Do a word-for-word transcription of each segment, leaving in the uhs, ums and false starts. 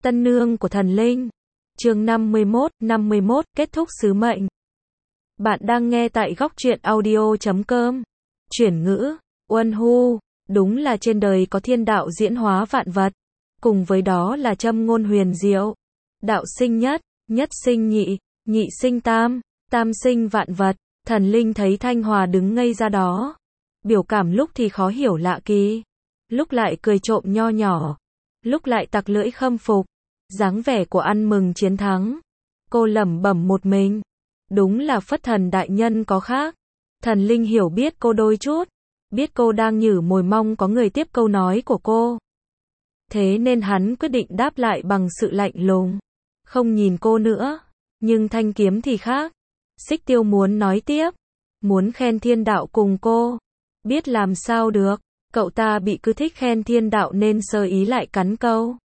Tân nương của thần linh. Chương năm mươi mốt, năm mươi mốt, kết thúc sứ mệnh. Bạn đang nghe tại góc truyện audio chấm com. Chuyển ngữ, Uân Hu, đúng là trên đời có thiên đạo diễn hóa vạn vật, cùng với đó là châm ngôn huyền diệu. Đạo sinh nhất, nhất sinh nhị, nhị sinh tam, tam sinh vạn vật. Thần linh thấy Thanh Hòa đứng ngây ra đó, biểu cảm lúc thì khó hiểu lạ kỳ, lúc lại cười trộm nho nhỏ, lúc lại tặc lưỡi khâm phục, dáng vẻ của ăn mừng chiến thắng. Cô lẩm bẩm một mình, đúng là Phất Thần đại nhân có khác. Thần linh hiểu biết cô đôi chút, biết cô đang nhử mồi mong có người tiếp câu nói của cô. Thế nên hắn quyết định đáp lại bằng sự lạnh lùng, không nhìn cô nữa. Nhưng thanh kiếm thì khác. Xích Tiêu muốn nói tiếp, muốn khen thiên đạo cùng cô, biết làm sao được, cậu ta bị cứ thích khen thiên đạo nên sơ ý lại cắn câu.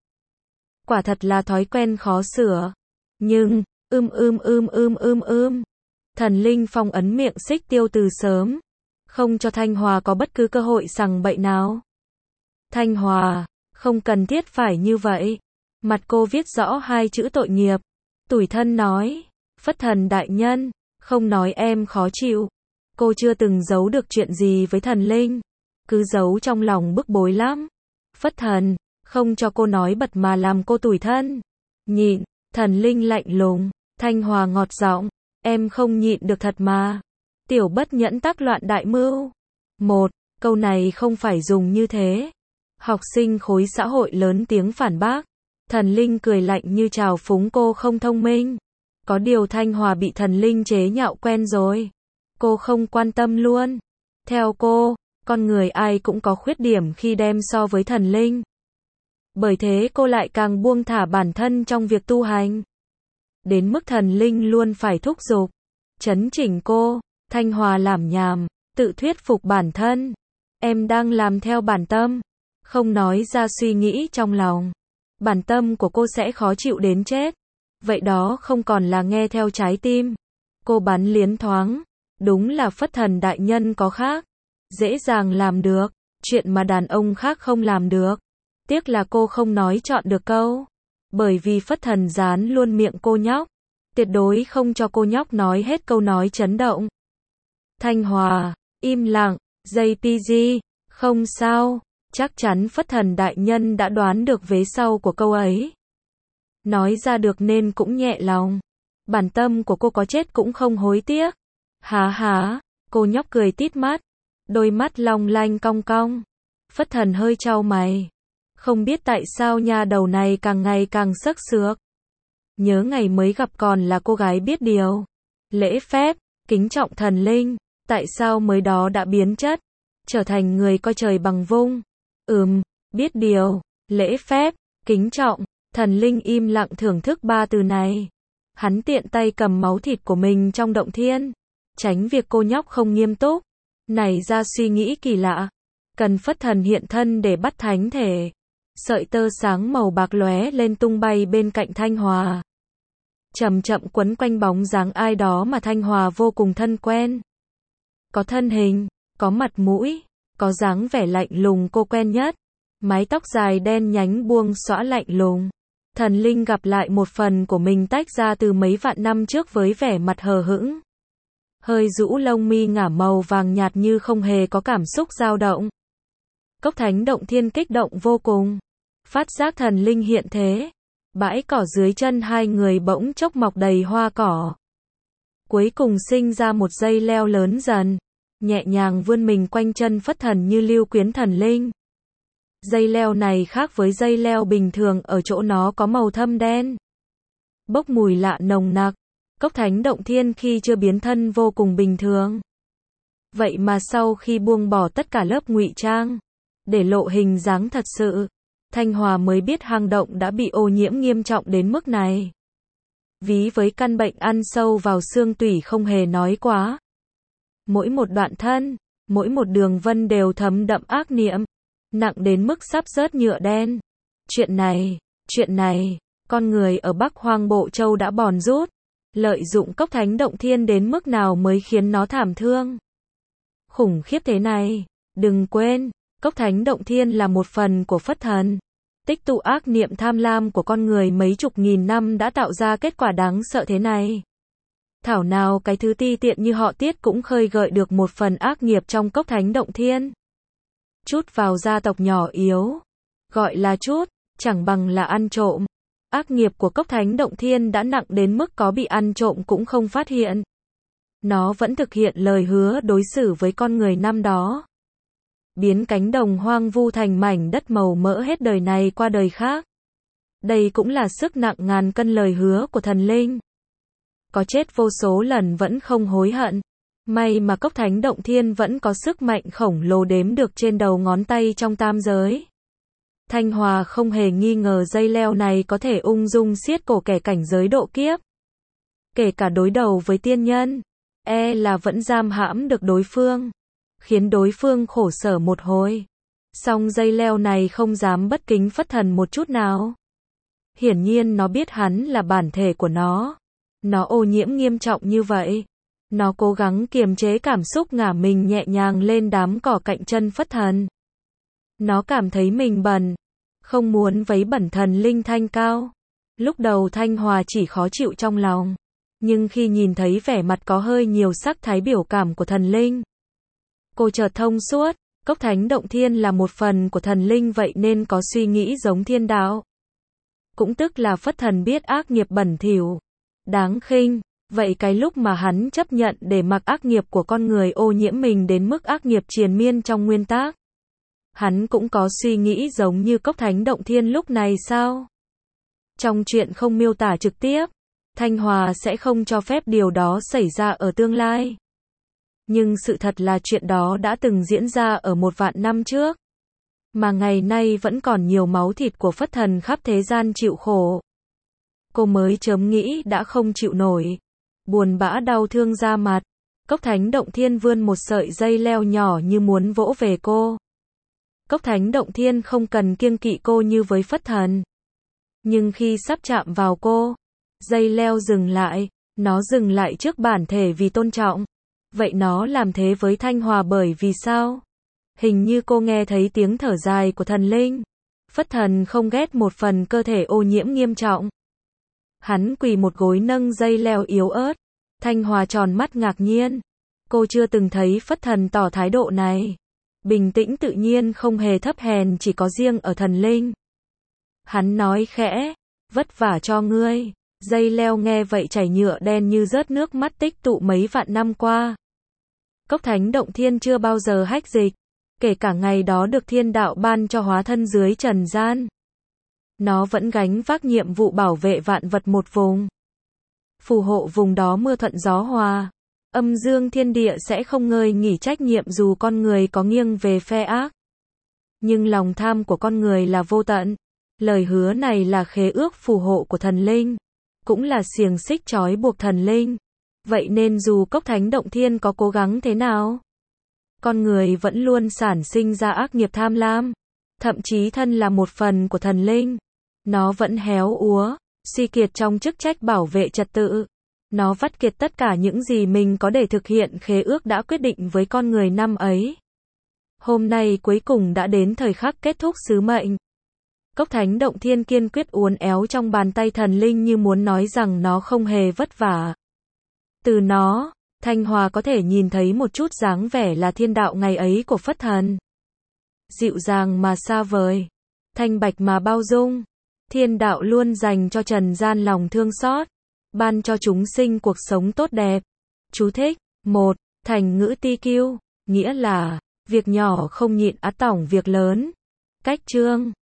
Quả thật là thói quen khó sửa. Nhưng, ưm ưm ưm ưm ưm ưm, thần linh phong ấn miệng Xích Tiêu từ sớm, không cho Thanh Hòa có bất cứ cơ hội sằng bậy nào. Thanh Hòa, không cần thiết phải như vậy. Mặt cô viết rõ hai chữ tội nghiệp, tủi thân nói, Phất Thần đại nhân, không nói em khó chịu. Cô chưa từng giấu được chuyện gì với thần linh, cứ giấu trong lòng bức bối lắm. Phất Thần, không cho cô nói bật mà làm cô tủi thân. Nhịn, thần linh lạnh lùng. Thanh Hòa ngọt giọng, em không nhịn được thật mà. Tiểu bất nhẫn tác loạn đại mưu. Một, câu này không phải dùng như thế. Học sinh khối xã hội lớn tiếng phản bác. Thần linh cười lạnh như trào phúng cô không thông minh. Có điều Thanh Hòa bị thần linh chế nhạo quen rồi, cô không quan tâm luôn. Theo cô, con người ai cũng có khuyết điểm khi đem so với thần linh. Bởi thế cô lại càng buông thả bản thân trong việc tu hành. Đến mức thần linh luôn phải thúc giục, chấn chỉnh cô. Thanh Hòa làm nhảm, tự thuyết phục bản thân. Em đang làm theo bản tâm, không nói ra suy nghĩ trong lòng. Bản tâm của cô sẽ khó chịu đến chết. Vậy đó không còn là nghe theo trái tim. Cô bắn liến thoáng, đúng là Phất Thần đại nhân có khác. Dễ dàng làm được, chuyện mà đàn ông khác không làm được. Tiếc là cô không nói chọn được câu. Bởi vì Phất Thần dán luôn miệng cô nhóc, tuyệt đối không cho cô nhóc nói hết câu nói chấn động. Thanh Hòa, im lặng, gi pê giê, không sao, chắc chắn Phất Thần đại nhân đã đoán được vế sau của câu ấy. Nói ra được nên cũng nhẹ lòng. Bản tâm của cô có chết cũng không hối tiếc. Há há, cô nhóc cười tít mắt, đôi mắt long lanh cong cong. Phất Thần hơi chau mày, không biết tại sao nha đầu này càng ngày càng sắc sược. Nhớ ngày mới gặp còn là cô gái biết điều, lễ phép, kính trọng thần linh, tại sao mới đó đã biến chất, trở thành người coi trời bằng vung. Ừm, biết điều, lễ phép, kính trọng. Thần linh im lặng thưởng thức ba từ này. Hắn tiện tay cầm máu thịt của mình trong động thiên, tránh việc cô nhóc không nghiêm túc, nảy ra suy nghĩ kỳ lạ. Cần Phất Thần hiện thân để bắt thánh thể. Sợi tơ sáng màu bạc lóe lên tung bay bên cạnh Thanh Hòa, chậm chậm quấn quanh bóng dáng ai đó mà Thanh Hòa vô cùng thân quen. Có thân hình, có mặt mũi, có dáng vẻ lạnh lùng cô quen nhất. Mái tóc dài đen nhánh buông xõa lạnh lùng. Thần linh gặp lại một phần của mình tách ra từ mấy vạn năm trước với vẻ mặt hờ hững. Hơi rũ lông mi ngả màu vàng nhạt như không hề có cảm xúc dao động. Cốc Thánh động thiên kích động vô cùng. Phát giác thần linh hiện thế. Bãi cỏ dưới chân hai người bỗng chốc mọc đầy hoa cỏ. Cuối cùng sinh ra một dây leo lớn dần, nhẹ nhàng vươn mình quanh chân Phất Thần như lưu quyến thần linh. Dây leo này khác với dây leo bình thường ở chỗ nó có màu thâm đen, bốc mùi lạ nồng nặc. Cốc Thánh động thiên khi chưa biến thân vô cùng bình thường. Vậy mà sau khi buông bỏ tất cả lớp ngụy trang, để lộ hình dáng thật sự, Thanh Hòa mới biết hang động đã bị ô nhiễm nghiêm trọng đến mức này. Ví với căn bệnh ăn sâu vào xương tủy không hề nói quá. Mỗi một đoạn thân, mỗi một đường vân đều thấm đậm ác niệm, nặng đến mức sắp rớt nhựa đen. Chuyện này, chuyện này, con người ở Bắc Hoang Bộ Châu đã bòn rút, lợi dụng Cốc Thánh động thiên đến mức nào mới khiến nó thảm thương. Khủng khiếp thế này, đừng quên, Cốc Thánh động thiên là một phần của Phất Thần. Tích tụ ác niệm tham lam của con người mấy chục nghìn năm đã tạo ra kết quả đáng sợ thế này. Thảo nào cái thứ ti tiện như họ Tiết cũng khơi gợi được một phần ác nghiệp trong cốc thánh động thiên. Chút vào gia tộc nhỏ yếu. Gọi là chút, chẳng bằng là ăn trộm. Ác nghiệp của cốc thánh động thiên đã nặng đến mức có bị ăn trộm cũng không phát hiện. Nó vẫn thực hiện lời hứa đối xử với con người năm đó. Biến cánh đồng hoang vu thành mảnh đất màu mỡ hết đời này qua đời khác. Đây cũng là sức nặng ngàn cân lời hứa của thần linh. Có chết vô số lần vẫn không hối hận. May mà cốc thánh động thiên vẫn có sức mạnh khổng lồ đếm được trên đầu ngón tay trong tam giới. Thanh Hòa không hề nghi ngờ dây leo này có thể ung dung siết cổ kẻ cảnh giới độ kiếp. Kể cả đối đầu với tiên nhân, e là vẫn giam hãm được đối phương, khiến đối phương khổ sở một hồi. Song dây leo này không dám bất kính phất thần một chút nào. Hiển nhiên nó biết hắn là bản thể của nó. Nó ô nhiễm nghiêm trọng như vậy. Nó cố gắng kiềm chế cảm xúc ngả mình nhẹ nhàng lên đám cỏ cạnh chân phất thần. Nó cảm thấy mình bẩn, không muốn vấy bẩn thần linh Thanh Cao. Lúc đầu Thanh Hòa chỉ khó chịu trong lòng, nhưng khi nhìn thấy vẻ mặt có hơi nhiều sắc thái biểu cảm của thần linh, cô chợt thông suốt. Cốc thánh động thiên là một phần của thần linh, vậy nên có suy nghĩ giống thiên đạo. Cũng tức là phất thần biết ác nghiệp bẩn thỉu, đáng khinh. Vậy cái lúc mà hắn chấp nhận để mặc ác nghiệp của con người ô nhiễm mình đến mức ác nghiệp triền miên trong nguyên tác, hắn cũng có suy nghĩ giống như cốc thánh động thiên lúc này sao? Trong chuyện không miêu tả trực tiếp, Thanh Hòa sẽ không cho phép điều đó xảy ra ở tương lai. Nhưng sự thật là chuyện đó đã từng diễn ra ở một vạn năm trước. Mà ngày nay vẫn còn nhiều máu thịt của phất thần khắp thế gian chịu khổ. Cô mới chớm nghĩ đã không chịu nổi. Buồn bã đau thương ra mặt. Cốc thánh động thiên vươn một sợi dây leo nhỏ như muốn vỗ về cô. Cốc thánh động thiên không cần kiêng kỵ cô như với phất thần. Nhưng khi sắp chạm vào cô, dây leo dừng lại. Nó dừng lại trước bản thể vì tôn trọng. Vậy nó làm thế với Thanh Hòa bởi vì sao? Hình như cô nghe thấy tiếng thở dài của thần linh. Phất thần không ghét một phần cơ thể ô nhiễm nghiêm trọng. Hắn quỳ một gối nâng dây leo yếu ớt. Thanh Hòa tròn mắt ngạc nhiên. Cô chưa từng thấy phất thần tỏ thái độ này. Bình tĩnh tự nhiên không hề thấp hèn, chỉ có riêng ở thần linh. Hắn nói khẽ, vất vả cho ngươi. Dây leo nghe vậy chảy nhựa đen như rớt nước mắt tích tụ mấy vạn năm qua. Cốc thánh động thiên chưa bao giờ hách dịch. Kể cả ngày đó được thiên đạo ban cho hóa thân dưới trần gian. Nó vẫn gánh vác nhiệm vụ bảo vệ vạn vật một vùng. Phù hộ vùng đó mưa thuận gió hòa. Âm dương thiên địa sẽ không ngơi nghỉ trách nhiệm dù con người có nghiêng về phe ác. Nhưng lòng tham của con người là vô tận. Lời hứa này là khế ước phù hộ của thần linh. Cũng là xiềng xích trói buộc thần linh. Vậy nên dù cốc thánh động thiên có cố gắng thế nào, con người vẫn luôn sản sinh ra ác nghiệp tham lam. Thậm chí thân là một phần của thần linh, nó vẫn héo úa, suy kiệt trong chức trách bảo vệ trật tự. Nó vắt kiệt tất cả những gì mình có để thực hiện khế ước đã quyết định với con người năm ấy. Hôm nay cuối cùng đã đến thời khắc kết thúc sứ mệnh. Cốc thánh động thiên kiên quyết uốn éo trong bàn tay thần linh như muốn nói rằng nó không hề vất vả. Từ nó, Thanh Hòa có thể nhìn thấy một chút dáng vẻ là thiên đạo ngày ấy của phất thần. Dịu dàng mà xa vời, thanh bạch mà bao dung. Thiên đạo luôn dành cho trần gian lòng thương xót, ban cho chúng sinh cuộc sống tốt đẹp. Chú thích: một. Thành ngữ ti kiêu, nghĩa là việc nhỏ không nhịn ắt tỏng việc lớn. Cách chương